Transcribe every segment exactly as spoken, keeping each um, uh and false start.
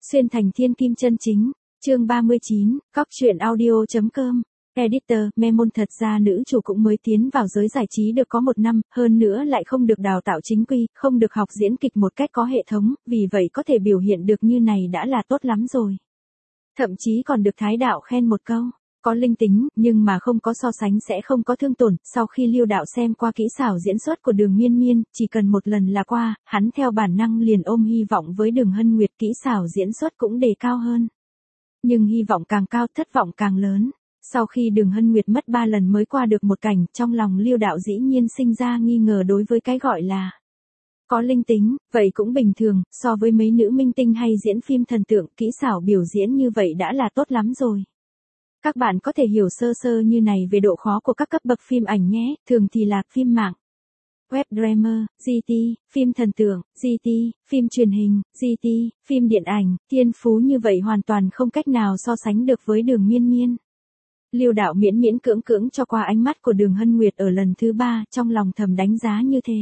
Xuyên thành thiên kim chân chính, chương ba mươi chín, cóc truyện audio.com. Editor, Memon thật ra nữ chủ cũng mới tiến vào giới giải trí được có một năm, hơn nữa lại không được đào tạo chính quy, không được học diễn kịch một cách có hệ thống, vì vậy có thể biểu hiện được như này đã là tốt lắm rồi. Thậm chí còn được Thái đạo khen một câu, có linh tính, nhưng mà không có so sánh sẽ không có thương tổn. Sau khi Liêu đạo xem qua kỹ xảo diễn xuất của Đường Miên Miên, chỉ cần một lần là qua, hắn theo bản năng liền ôm hy vọng với Đường Hân Nguyệt kỹ xảo diễn xuất cũng đề cao hơn. Nhưng hy vọng càng cao, thất vọng càng lớn. Sau khi Đường Hân Nguyệt mất ba lần mới qua được một cảnh, trong lòng Liêu đạo dĩ nhiên sinh ra nghi ngờ đối với cái gọi là có linh tính, vậy cũng bình thường, so với mấy nữ minh tinh hay diễn phim thần tượng, kỹ xảo biểu diễn như vậy đã là tốt lắm rồi. Các bạn có thể hiểu sơ sơ như này về độ khó của các cấp bậc phim ảnh nhé, thường thì là phim mạng, web drama, giê tê, phim thần tượng, giê tê, phim truyền hình, giê tê, phim điện ảnh, thiên phú như vậy hoàn toàn không cách nào so sánh được với Đường Miên Miên. Liêu đạo miễn miễn cưỡng cưỡng cho qua ánh mắt của Đường Hân Nguyệt ở lần thứ ba, trong lòng thầm đánh giá như thế.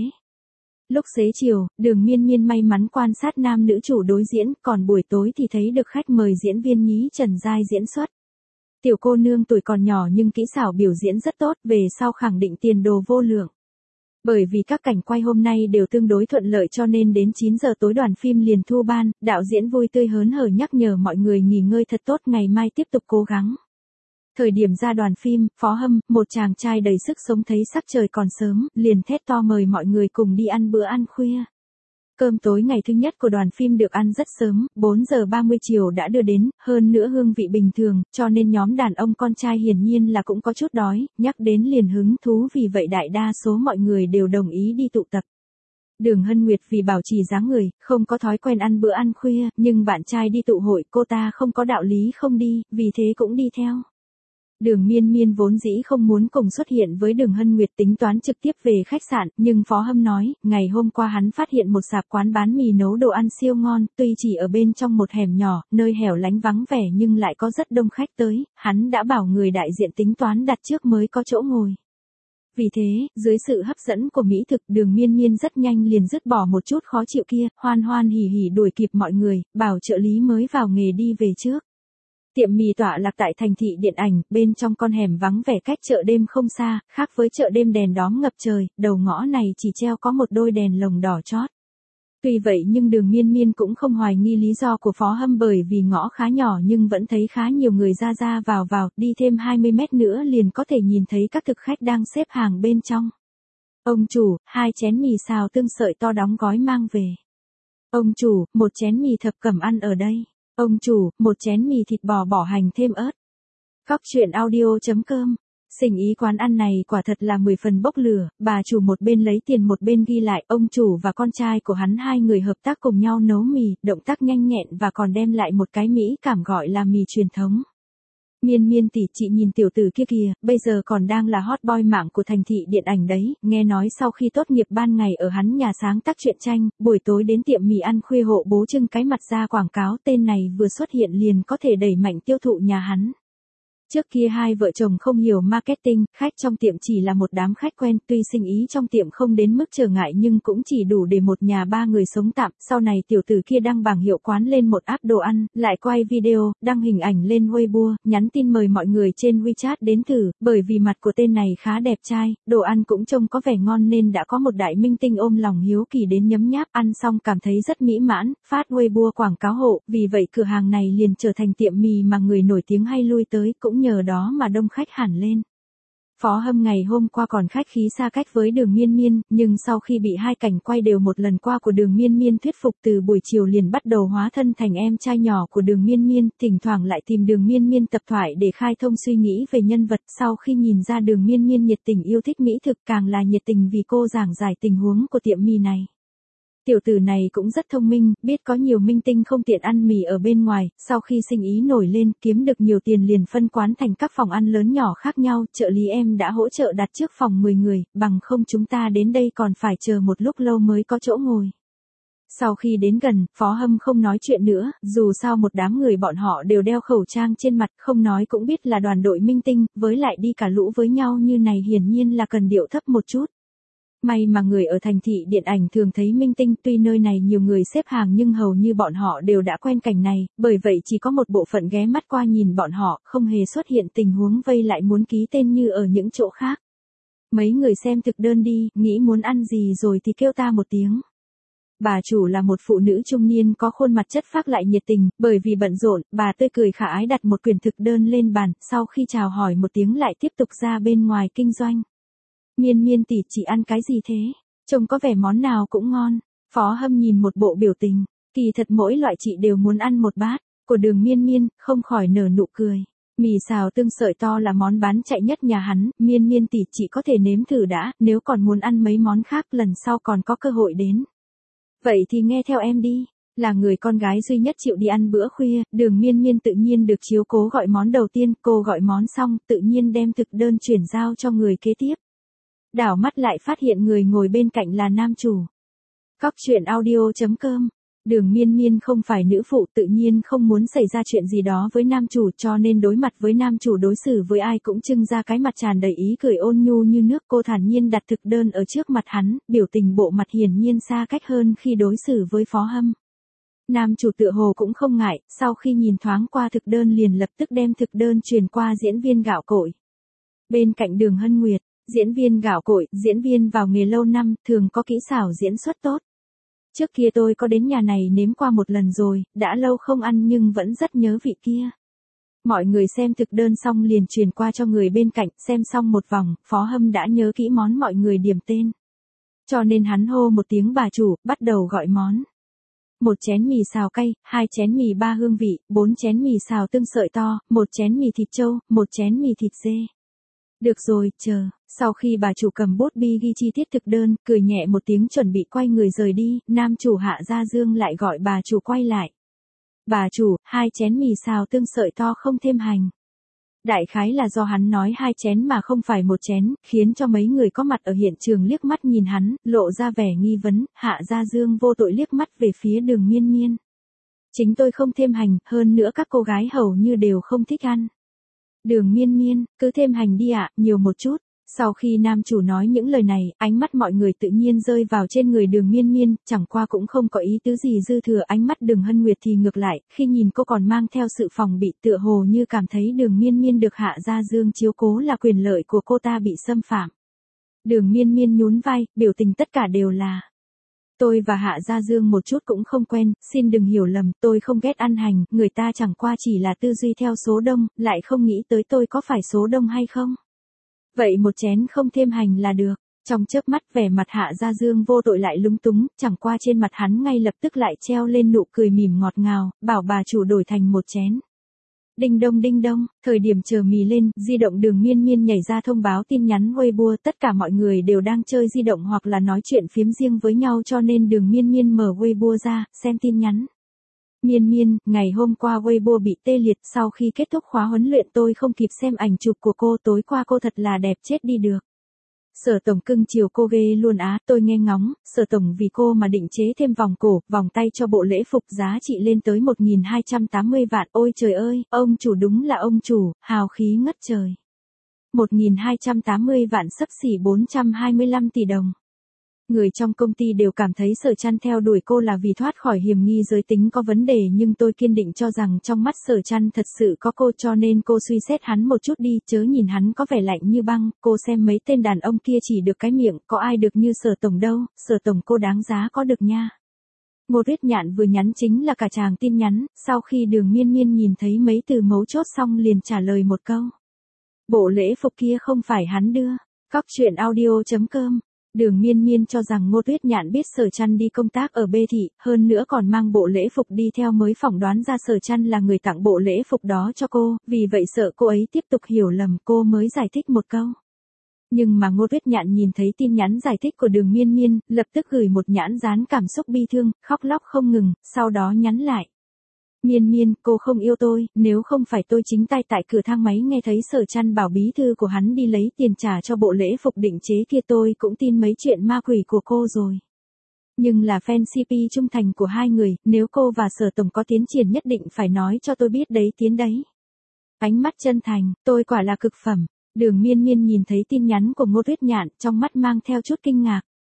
Lúc xế chiều, Đường Miên Miên may mắn quan sát nam nữ chủ đối diễn, còn buổi tối thì thấy được khách mời diễn viên nhí Trần Giai diễn xuất. Tiểu cô nương tuổi còn nhỏ nhưng kỹ xảo biểu diễn rất tốt, về sau khẳng định tiền đồ vô lượng. Bởi vì các cảnh quay hôm nay đều tương đối thuận lợi cho nên đến chín giờ tối đoàn phim liền thu ban, đạo diễn vui tươi hớn hở nhắc nhở mọi người nghỉ ngơi thật tốt, ngày mai tiếp tục cố gắng. Thời điểm ra đoàn phim, Phó Hâm, một chàng trai đầy sức sống thấy sắc trời còn sớm, liền thét to mời mọi người cùng đi ăn bữa ăn khuya. Cơm tối ngày thứ nhất của đoàn phim được ăn rất sớm, bốn giờ ba mươi chiều đã đưa đến, hơn nữa hương vị bình thường, cho nên nhóm đàn ông con trai hiển nhiên là cũng có chút đói, nhắc đến liền hứng thú, vì vậy đại đa số mọi người đều đồng ý đi tụ tập. Đường Hân Nguyệt vì bảo trì dáng người, không có thói quen ăn bữa ăn khuya, nhưng bạn trai đi tụ hội, cô ta không có đạo lý không đi, vì thế cũng đi theo. Đường Miên Miên vốn dĩ không muốn cùng xuất hiện với Đường Hân Nguyệt, tính toán trực tiếp về khách sạn, nhưng Phó Hâm nói, ngày hôm qua hắn phát hiện một sạp quán bán mì nấu đồ ăn siêu ngon, tuy chỉ ở bên trong một hẻm nhỏ, nơi hẻo lánh vắng vẻ nhưng lại có rất đông khách tới, hắn đã bảo người đại diện tính toán đặt trước mới có chỗ ngồi. Vì thế, dưới sự hấp dẫn của mỹ thực, Đường Miên Miên rất nhanh liền dứt bỏ một chút khó chịu kia, hoan hoan hỉ hỉ đuổi kịp mọi người, bảo trợ lý mới vào nghề đi về trước. Tiệm mì tọa lạc tại thành thị điện ảnh, bên trong con hẻm vắng vẻ cách chợ đêm không xa, khác với chợ đêm đèn đóm ngập trời, đầu ngõ này chỉ treo có một đôi đèn lồng đỏ chót. Tuy vậy nhưng Đường Miên Miên cũng không hoài nghi lý do của Phó Hâm, bởi vì ngõ khá nhỏ nhưng vẫn thấy khá nhiều người ra ra vào vào, đi thêm hai mươi mét nữa liền có thể nhìn thấy các thực khách đang xếp hàng bên trong. Ông chủ, hai chén mì xào tương sợi to đóng gói mang về. Ông chủ, một chén mì thập cẩm ăn ở đây. Ông chủ, một chén mì thịt bò bỏ hành thêm ớt. Cóc truyện audio.com. Xình ý quán ăn này quả thật là mười phần bốc lửa, bà chủ một bên lấy tiền một bên ghi lại, ông chủ và con trai của hắn hai người hợp tác cùng nhau nấu mì, động tác nhanh nhẹn và còn đem lại một cái mỹ cảm gọi là mì truyền thống. Miên Miên tỷ, chị nhìn tiểu tử kia kìa, bây giờ còn đang là hot boy mạng của thành thị điện ảnh đấy, nghe nói sau khi tốt nghiệp ban ngày ở hắn nhà sáng tác truyện tranh, buổi tối đến tiệm mì ăn khuya hộ bố trưng cái mặt ra quảng cáo, tên này vừa xuất hiện liền có thể đẩy mạnh tiêu thụ nhà hắn. Trước kia hai vợ chồng không hiểu marketing, khách trong tiệm chỉ là một đám khách quen, tuy sinh ý trong tiệm không đến mức trở ngại nhưng cũng chỉ đủ để một nhà ba người sống tạm. Sau này tiểu tử kia đăng bảng hiệu quán lên một app đồ ăn, lại quay video, đăng hình ảnh lên Weibo, nhắn tin mời mọi người trên WeChat đến thử, bởi vì mặt của tên này khá đẹp trai, đồ ăn cũng trông có vẻ ngon nên đã có một đại minh tinh ôm lòng hiếu kỳ đến nhấm nháp, ăn xong cảm thấy rất mỹ mãn, phát Weibo quảng cáo hộ, vì vậy cửa hàng này liền trở thành tiệm mì mà người nổi tiếng hay lui tới, cũng nhờ đó mà đông khách hẳn lên. Phó Hâm ngày hôm qua còn khách khí xa cách với Đường Miên Miên, nhưng sau khi bị hai cảnh quay đều một lần qua của Đường Miên Miên thuyết phục, từ buổi chiều liền bắt đầu hóa thân thành em trai nhỏ của Đường Miên Miên, thỉnh thoảng lại tìm Đường Miên Miên tập thoại để khai thông suy nghĩ về nhân vật. Sau khi nhìn ra Đường Miên Miên nhiệt tình yêu thích mỹ thực, càng là nhiệt tình vì cô giảng giải tình huống của tiệm mì này. Tiểu tử này cũng rất thông minh, biết có nhiều minh tinh không tiện ăn mì ở bên ngoài, sau khi sinh ý nổi lên, kiếm được nhiều tiền liền phân quán thành các phòng ăn lớn nhỏ khác nhau, trợ lý em đã hỗ trợ đặt trước phòng mười người, bằng không chúng ta đến đây còn phải chờ một lúc lâu mới có chỗ ngồi. Sau khi đến gần, Phó Hâm không nói chuyện nữa, dù sao một đám người bọn họ đều đeo khẩu trang trên mặt, không nói cũng biết là đoàn đội minh tinh, với lại đi cả lũ với nhau như này hiển nhiên là cần điệu thấp một chút. May mà người ở thành thị điện ảnh thường thấy minh tinh, tuy nơi này nhiều người xếp hàng nhưng hầu như bọn họ đều đã quen cảnh này, bởi vậy chỉ có một bộ phận ghé mắt qua nhìn bọn họ, không hề xuất hiện tình huống vây lại muốn ký tên như ở những chỗ khác. Mấy người xem thực đơn đi, nghĩ muốn ăn gì rồi thì kêu ta một tiếng. Bà chủ là một phụ nữ trung niên có khuôn mặt chất phác lại nhiệt tình, bởi vì bận rộn, bà tươi cười khả ái đặt một quyển thực đơn lên bàn, sau khi chào hỏi một tiếng lại tiếp tục ra bên ngoài kinh doanh. Miên Miên tỷ, chị ăn cái gì thế? Trông có vẻ món nào cũng ngon. Phó Hâm nhìn một bộ biểu tình, kỳ thật mỗi loại chị đều muốn ăn một bát. Của Đường Miên Miên, không khỏi nở nụ cười. Mì xào tương sợi to là món bán chạy nhất nhà hắn, Miên Miên tỷ chị có thể nếm thử đã, nếu còn muốn ăn mấy món khác lần sau còn có cơ hội đến. Vậy thì nghe theo em đi. Là người con gái duy nhất chịu đi ăn bữa khuya, Đường Miên Miên tự nhiên được chiếu cố gọi món đầu tiên, cô gọi món xong, tự nhiên đem thực đơn chuyển giao cho người kế tiếp. Đảo mắt lại phát hiện người ngồi bên cạnh là nam chủ. Cóc truyện audio chấm com. Đường Miên Miên không phải nữ phụ, tự nhiên không muốn xảy ra chuyện gì đó với nam chủ, cho nên đối mặt với nam chủ đối xử với ai cũng trưng ra cái mặt tràn đầy ý cười ôn nhu như nước. Cô thản nhiên đặt thực đơn ở trước mặt hắn, biểu tình bộ mặt hiển nhiên xa cách hơn khi đối xử với Phó Hâm. Nam chủ tựa hồ cũng không ngại, sau khi nhìn thoáng qua thực đơn liền lập tức đem thực đơn truyền qua diễn viên gạo cội. Bên cạnh Đường Hân Nguyệt, diễn viên gạo cội, diễn viên vào nghề lâu năm, thường có kỹ xảo diễn xuất tốt. Trước kia tôi có đến nhà này nếm qua một lần rồi, đã lâu không ăn nhưng vẫn rất nhớ vị kia. Mọi người xem thực đơn xong liền truyền qua cho người bên cạnh, xem xong một vòng, Phó Hâm đã nhớ kỹ món mọi người điểm tên. Cho nên hắn hô một tiếng bà chủ, bắt đầu gọi món. Một chén mì xào cay, hai chén mì ba hương vị, bốn chén mì xào tương sợi to, một chén mì thịt trâu, một chén mì thịt dê. Được rồi, chờ. Sau khi bà chủ cầm bút bi ghi chi tiết thực đơn, cười nhẹ một tiếng chuẩn bị quay người rời đi, nam chủ Hạ Gia Dương lại gọi bà chủ quay lại. Bà chủ, hai chén mì xào tương sợi to không thêm hành. Đại khái là do hắn nói hai chén mà không phải một chén, khiến cho mấy người có mặt ở hiện trường liếc mắt nhìn hắn, lộ ra vẻ nghi vấn. Hạ Gia Dương vô tội liếc mắt về phía Đường Miên Miên. Chính tôi không thêm hành, hơn nữa các cô gái hầu như đều không thích ăn. Đường Miên Miên, cứ thêm hành đi ạ, nhiều một chút. Sau khi nam chủ nói những lời này, ánh mắt mọi người tự nhiên rơi vào trên người Đường Miên Miên, chẳng qua cũng không có ý tứ gì dư thừa. Ánh mắt Đường Hân Nguyệt thì ngược lại, khi nhìn cô còn mang theo sự phòng bị, tựa hồ như cảm thấy Đường Miên Miên được Hạ Gia Dương chiếu cố là quyền lợi của cô ta bị xâm phạm. Đường Miên Miên nhún vai, biểu tình tất cả đều là: tôi và Hạ Gia Dương một chút cũng không quen, xin đừng hiểu lầm, tôi không ghét ăn hành, người ta chẳng qua chỉ là tư duy theo số đông, lại không nghĩ tới tôi có phải số đông hay không. Vậy một chén không thêm hành là được. Trong chớp mắt vẻ mặt Hạ Gia Dương vô tội lại lúng túng, chẳng qua trên mặt hắn ngay lập tức lại treo lên nụ cười mỉm ngọt ngào, bảo bà chủ đổi thành một chén. Đinh đông đinh đông, thời điểm chờ mì lên, di động Đường Miên Miên nhảy ra thông báo tin nhắn Weibo, tất cả mọi người đều đang chơi di động hoặc là nói chuyện phiếm riêng với nhau, cho nên Đường Miên Miên mở Weibo ra, xem tin nhắn. Miên Miên, ngày hôm qua Weibo bị tê liệt, sau khi kết thúc khóa huấn luyện tôi không kịp xem ảnh chụp của cô, tối qua cô thật là đẹp chết đi được. Sở tổng cưng chiều cô ghê luôn á, tôi nghe ngóng, Sở tổng vì cô mà định chế thêm vòng cổ, vòng tay cho bộ lễ phục giá trị lên tới một nghìn hai trăm tám mươi vạn, ôi trời ơi, ông chủ đúng là ông chủ, hào khí ngất trời. một nghìn hai trăm tám mươi vạn xấp xỉ bốn trăm hai mươi lăm tỷ đồng. Người trong công ty đều cảm thấy Sở Trăn theo đuổi cô là vì thoát khỏi hiểm nghi giới tính có vấn đề, nhưng tôi kiên định cho rằng trong mắt Sở Trăn thật sự có cô, cho nên cô suy xét hắn một chút đi, chớ nhìn hắn có vẻ lạnh như băng, cô xem mấy tên đàn ông kia chỉ được cái miệng, có ai được như Sở tổng đâu, Sở tổng cô đáng giá có được nha. Ngô Tuyết Nhạn vừa nhắn chính là cả tràng tin nhắn, sau khi Đường Miên Miên nhìn thấy mấy từ mấu chốt xong liền trả lời một câu. Bộ lễ phục kia không phải hắn đưa. Cóc truyện audio chấm com. Đường Miên Miên cho rằng Ngô Tuyết Nhạn biết Sở Trăn đi công tác ở B thị, hơn nữa còn mang bộ lễ phục đi theo mới phỏng đoán ra Sở Trăn là người tặng bộ lễ phục đó cho cô, vì vậy sợ cô ấy tiếp tục hiểu lầm, cô mới giải thích một câu. Nhưng mà Ngô Tuyết Nhạn nhìn thấy tin nhắn giải thích của Đường Miên Miên, lập tức gửi một nhãn dán cảm xúc bi thương, khóc lóc không ngừng, sau đó nhắn lại. Miên Miên, cô không yêu tôi, nếu không phải tôi chính tay tại cửa thang máy nghe thấy Sở Trăn bảo bí thư của hắn đi lấy tiền trả cho bộ lễ phục định chế kia, tôi cũng tin mấy chuyện ma quỷ của cô rồi. Nhưng là fan xê pê trung thành của hai người, nếu cô và Sở tổng có tiến triển nhất định phải nói cho tôi biết đấy tiến đấy. Ánh mắt chân thành, tôi quả là cực phẩm. Đường Miên Miên nhìn thấy tin nhắn của Ngô Tuyết Nhạn, trong mắt mang theo chút kinh ngạc.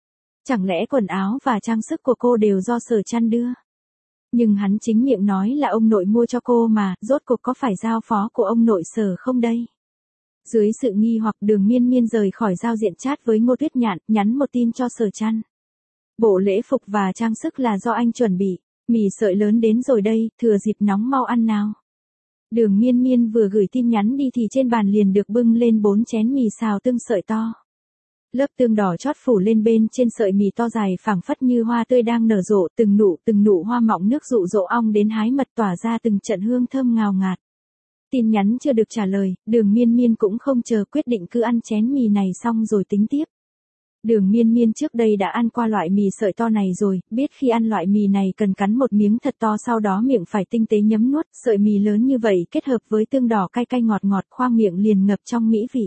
Chẳng lẽ quần áo và trang sức của cô đều do Sở Trăn đưa? Nhưng hắn chính miệng nói là ông nội mua cho cô mà, rốt cuộc có phải giao phó của ông nội Sở không đây? Dưới sự nghi hoặc Đường Miên Miên rời khỏi giao diện chat với Ngô Tuyết Nhạn, nhắn một tin cho Sở Trăn. Bộ lễ phục và trang sức là do anh chuẩn bị, mì sợi lớn đến rồi đây, thừa dịp nóng mau ăn nào. Đường Miên Miên vừa gửi tin nhắn đi thì trên bàn liền được bưng lên bốn chén mì xào tương sợi to. Lớp tương đỏ chót phủ lên bên trên sợi mì to dài phảng phất như hoa tươi đang nở rộ, từng nụ từng nụ hoa mọng nước dụ dỗ ong đến hái mật tỏa ra từng trận hương thơm ngào ngạt. Tin nhắn chưa được trả lời, Đường Miên Miên cũng không chờ, quyết định cứ ăn chén mì này xong rồi tính tiếp. Đường Miên Miên trước đây đã ăn qua loại mì sợi to này rồi, biết khi ăn loại mì này cần cắn một miếng thật to, sau đó miệng phải tinh tế nhấm nuốt, sợi mì lớn như vậy kết hợp với tương đỏ cay cay ngọt ngọt, khoang miệng liền ngập trong mỹ vị.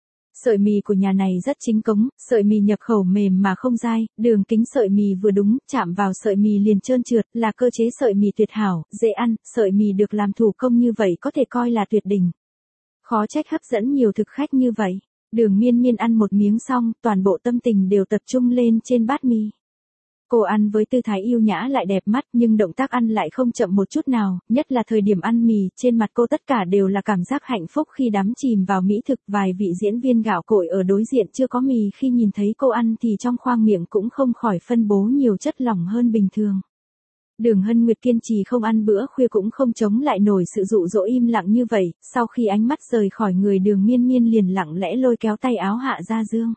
Sợi mì của nhà này rất chính cống, sợi mì nhập khẩu mềm mà không dai, đường kính sợi mì vừa đúng, chạm vào sợi mì liền trơn trượt, là cơ chế sợi mì tuyệt hảo, dễ ăn, sợi mì được làm thủ công như vậy có thể coi là tuyệt đỉnh. Khó trách hấp dẫn nhiều thực khách như vậy. Đường Miên Miên ăn một miếng xong, toàn bộ tâm tình đều tập trung lên trên bát mì. Cô ăn với tư thái yêu nhã lại đẹp mắt, nhưng động tác ăn lại không chậm một chút nào, nhất là thời điểm ăn mì, trên mặt cô tất cả đều là cảm giác hạnh phúc khi đắm chìm vào mỹ thực. Vài vị diễn viên gạo cội ở đối diện chưa có mì khi nhìn thấy cô ăn thì trong khoang miệng cũng không khỏi phân bố nhiều chất lỏng hơn bình thường. Đường Hân Nguyệt kiên trì không ăn bữa khuya cũng không chống lại nổi sự dụ dỗ im lặng như vậy, sau khi ánh mắt rời khỏi người Đường Miên Miên liền lặng lẽ lôi kéo tay áo Hạ Gia Dương.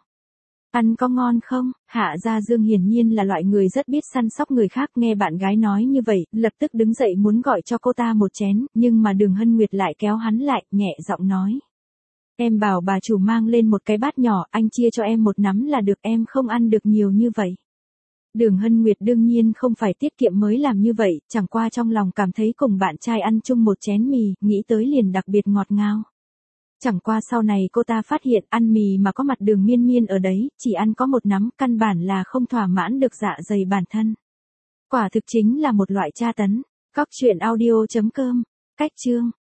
Ăn có ngon không? Hạ Gia Dương hiển nhiên là loại người rất biết săn sóc người khác, nghe bạn gái nói như vậy, lập tức đứng dậy muốn gọi cho cô ta một chén, nhưng mà Đường Hân Nguyệt lại kéo hắn lại, nhẹ giọng nói. Em bảo bà chủ mang lên một cái bát nhỏ, anh chia cho em một nắm là được, em không ăn được nhiều như vậy. Đường Hân Nguyệt đương nhiên không phải tiết kiệm mới làm như vậy, chẳng qua trong lòng cảm thấy cùng bạn trai ăn chung một chén mì, nghĩ tới liền đặc biệt ngọt ngào. Chẳng qua sau này cô ta phát hiện ăn mì mà có mặt Đường Miên Miên ở đấy, chỉ ăn có một nắm, căn bản là không thỏa mãn được dạ dày bản thân. Quả thực chính là một loại tra tấn. Cóc truyện audio chấm com. Cách chương